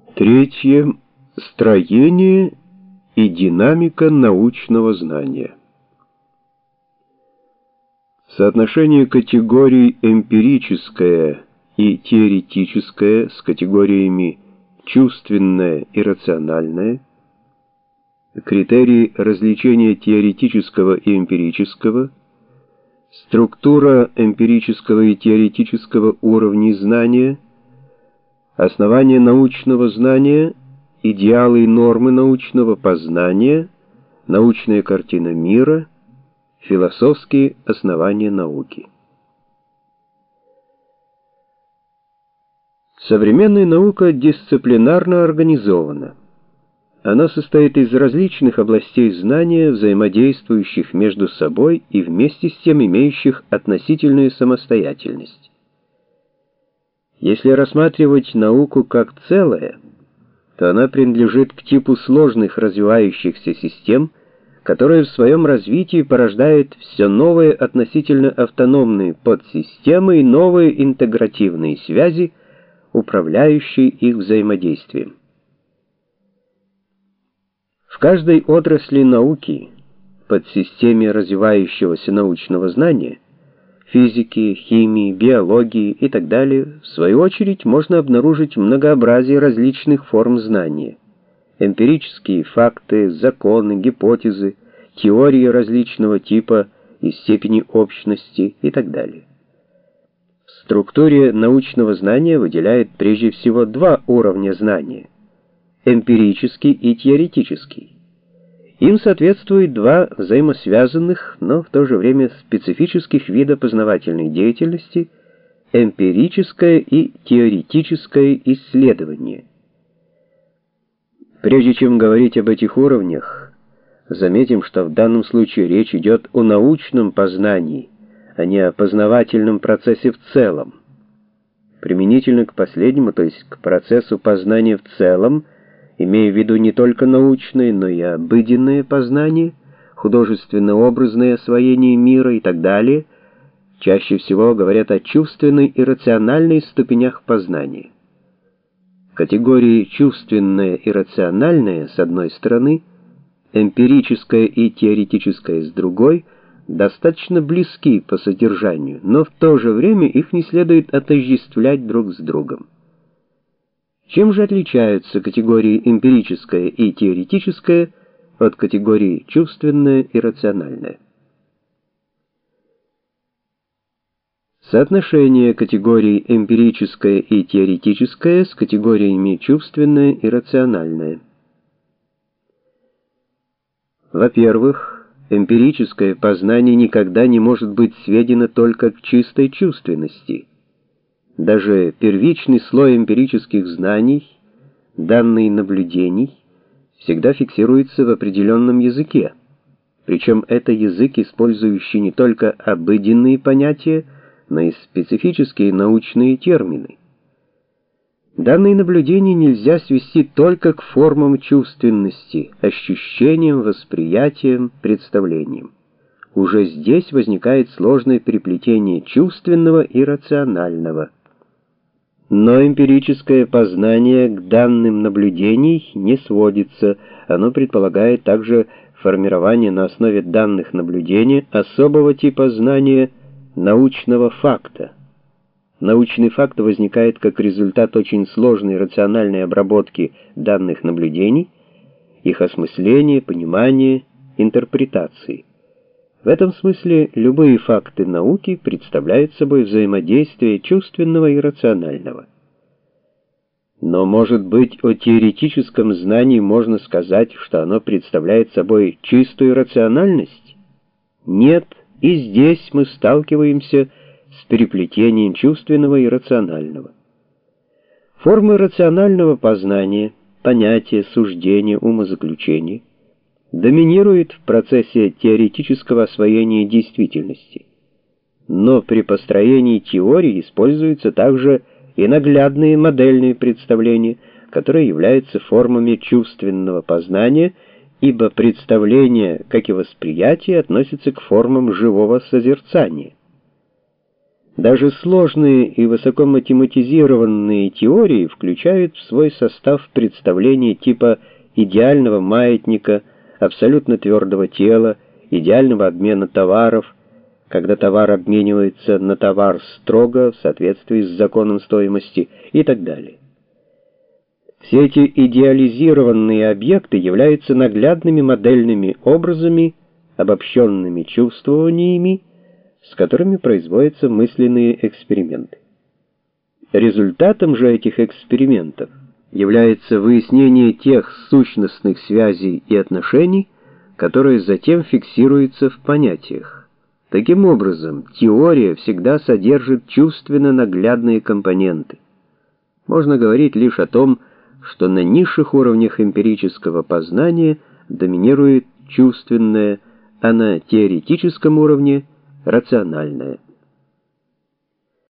Третье. Строение и динамика научного знания. Соотношение категорий эмпирическое и теоретическое с категориями чувственное и рациональное, критерии различения теоретического и эмпирического, структура эмпирического и теоретического уровней знания, основания научного знания, идеалы и нормы научного познания, научная картина мира, философские основания науки. Современная наука дисциплинарно организована. Она состоит из различных областей знания, взаимодействующих между собой и вместе с тем имеющих относительную самостоятельность. Если рассматривать науку как целое, то она принадлежит к типу сложных развивающихся систем, которые в своем развитии порождают все новые относительно автономные подсистемы и новые интегративные связи, управляющие их взаимодействием. В каждой отрасли науки, подсистеме развивающегося научного знания, физики, химии, биологии и так далее, в свою очередь можно обнаружить многообразие различных форм знания: эмпирические факты, законы, гипотезы, теории различного типа и степени общности и так далее. В структуре научного знания выделяют прежде всего два уровня знания: эмпирический и теоретический. Им соответствуют два взаимосвязанных, но в то же время специфических вида познавательной деятельности: эмпирическое и теоретическое исследование. Прежде чем говорить об этих уровнях, заметим, что в данном случае речь идет о научном познании, а не о познавательном процессе в целом. Применительно к последнему, то есть к процессу познания в целом, имея в виду не только научное, но и обыденное познание, художественно-образное освоение мира и так далее, чаще всего говорят о чувственной и рациональной ступенях познания. Категории чувственное и рациональное с одной стороны, эмпирическое и теоретическое с другой, достаточно близки по содержанию, но в то же время их не следует отождествлять друг с другом. Чем же отличаются категории эмпирическое и теоретическое от категории чувственное и рациональное? Соотношение категорий эмпирическое и теоретическое с категориями чувственное и рациональное. Во-первых, эмпирическое познание никогда не может быть сведено только к чистой чувственности. Даже первичный слой эмпирических знаний, данные наблюдений, всегда фиксируется в определенном языке. Причем это язык, использующий не только обыденные понятия, но и специфические научные термины. Данные наблюдения нельзя свести только к формам чувственности, ощущениям, восприятиям, представлениям. Уже здесь возникает сложное переплетение чувственного и рационального. Но эмпирическое познание к данным наблюдений не сводится, оно предполагает также формирование на основе данных наблюдений особого типа знания научного факта. Научный факт возникает как результат очень сложной рациональной обработки данных наблюдений, их осмысления, понимания, интерпретации. В этом смысле любые факты науки представляют собой взаимодействие чувственного и рационального. Но, может быть, о теоретическом знании можно сказать, что оно представляет собой чистую рациональность? Нет, и здесь мы сталкиваемся с переплетением чувственного и рационального. Формы рационального познания, понятия, суждения, умозаключения доминирует в процессе теоретического освоения действительности. Но при построении теории используются также и наглядные модельные представления, которые являются формами чувственного познания, ибо представление, как и восприятие, относятся к формам живого созерцания. Даже сложные и высокоматематизированные теории включают в свой состав представления типа идеального маятника, абсолютно твердого тела, идеального обмена товаров, когда товар обменивается на товар строго в соответствии с законом стоимости и так далее. Все эти идеализированные объекты являются наглядными модельными образами, обобщенными чувствованиями, с которыми производятся мысленные эксперименты. Результатом же этих экспериментов является выяснение тех сущностных связей и отношений, которые затем фиксируются в понятиях. Таким образом, теория всегда содержит чувственно-наглядные компоненты. Можно говорить лишь о том, что на низших уровнях эмпирического познания доминирует чувственное, а на теоретическом уровне — рациональное.